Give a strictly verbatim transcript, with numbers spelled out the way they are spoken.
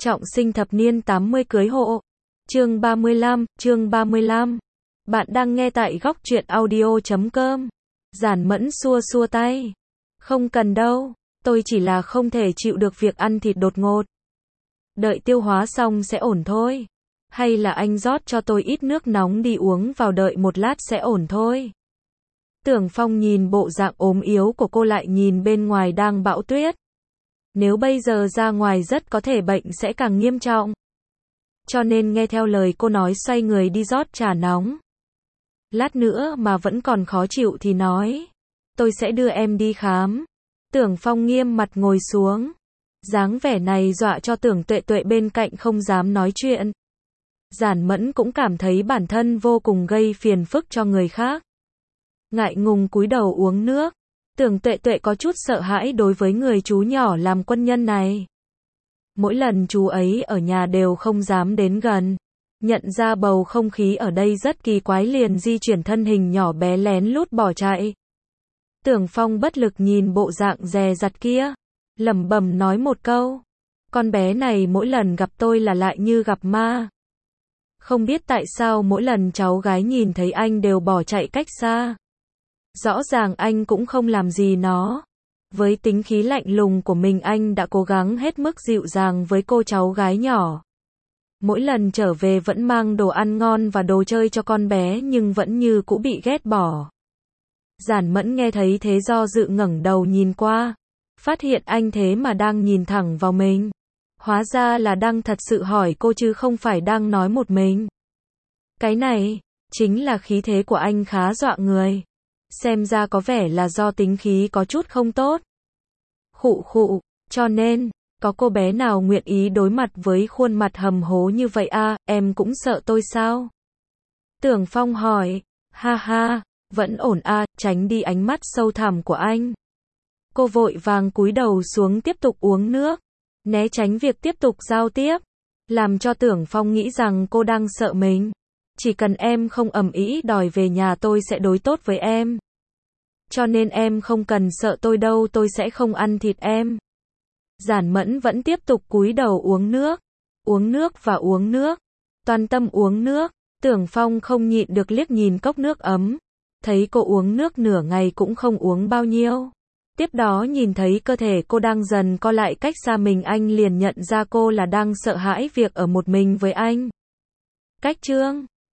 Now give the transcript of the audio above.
Trọng sinh thập niên tám mươi cưới hộ. Chương ba mươi lăm, chương ba mươi lăm. Bạn đang nghe tại góc truyện audio chấm com. Giản Mẫn xua xua tay. Không cần đâu, tôi chỉ là không thể chịu được việc ăn thịt đột ngột. Đợi tiêu hóa xong sẽ ổn thôi. Hay là anh rót cho tôi ít nước nóng đi uống vào, đợi một lát sẽ ổn thôi. Tưởng Phong nhìn bộ dạng ốm yếu của cô, lại nhìn bên ngoài đang bão tuyết. Nếu bây giờ ra ngoài rất có thể bệnh sẽ càng nghiêm trọng. Cho nên nghe theo lời cô nói, xoay người đi rót trà nóng. Lát nữa mà vẫn còn khó chịu thì nói, tôi sẽ đưa em đi khám. Tưởng Phong nghiêm mặt ngồi xuống. Dáng vẻ này dọa cho Tưởng Tuệ Tuệ bên cạnh không dám nói chuyện. Giản Mẫn cũng cảm thấy bản thân vô cùng gây phiền phức cho người khác. Ngại ngùng cúi đầu uống nước. Tưởng Tuệ Tuệ có chút sợ hãi đối với người chú nhỏ làm quân nhân này. Mỗi lần chú ấy ở nhà đều không dám đến gần. Nhận ra bầu không khí ở đây rất kỳ quái, liền di chuyển thân hình nhỏ bé lén lút bỏ chạy. Tưởng Phong bất lực nhìn bộ dạng dè dặt kia, lẩm bẩm nói một câu. Con bé này mỗi lần gặp tôi là lại như gặp ma. Không biết tại sao mỗi lần cháu gái nhìn thấy anh đều bỏ chạy cách xa. Rõ ràng anh cũng không làm gì nó. Với tính khí lạnh lùng của mình, anh đã cố gắng hết mức dịu dàng với cô cháu gái nhỏ. Mỗi lần trở về vẫn mang đồ ăn ngon và đồ chơi cho con bé, nhưng vẫn như cũ bị ghét bỏ. Giản Mẫn nghe thấy thế do dự ngẩng đầu nhìn qua. Phát hiện anh thế mà đang nhìn thẳng vào mình. Hóa ra là đang thật sự hỏi cô chứ không phải đang nói một mình. Cái này, chính là khí thế của anh khá dọa người. Xem ra có vẻ là do tính khí có chút không tốt. Khụ khụ, cho nên, có cô bé nào nguyện ý đối mặt với khuôn mặt hầm hố như vậy à, em cũng sợ tôi sao? Tưởng Phong hỏi, ha ha, vẫn ổn à, tránh đi ánh mắt sâu thẳm của anh. Cô vội vàng cúi đầu xuống tiếp tục uống nước, né tránh việc tiếp tục giao tiếp, làm cho Tưởng Phong nghĩ rằng cô đang sợ mình. Chỉ cần em không ầm ĩ đòi về nhà, tôi sẽ đối tốt với em. Cho nên em không cần sợ tôi đâu, tôi sẽ không ăn thịt em. Giản Mẫn vẫn tiếp tục cúi đầu uống nước. Uống nước và uống nước. Toàn tâm uống nước. Tưởng Phong không nhịn được liếc nhìn cốc nước ấm. Thấy cô uống nước nửa ngày cũng không uống bao nhiêu. Tiếp đó nhìn thấy cơ thể cô đang dần co lại cách xa mình, anh liền nhận ra cô là đang sợ hãi việc ở một mình với anh. Cách chương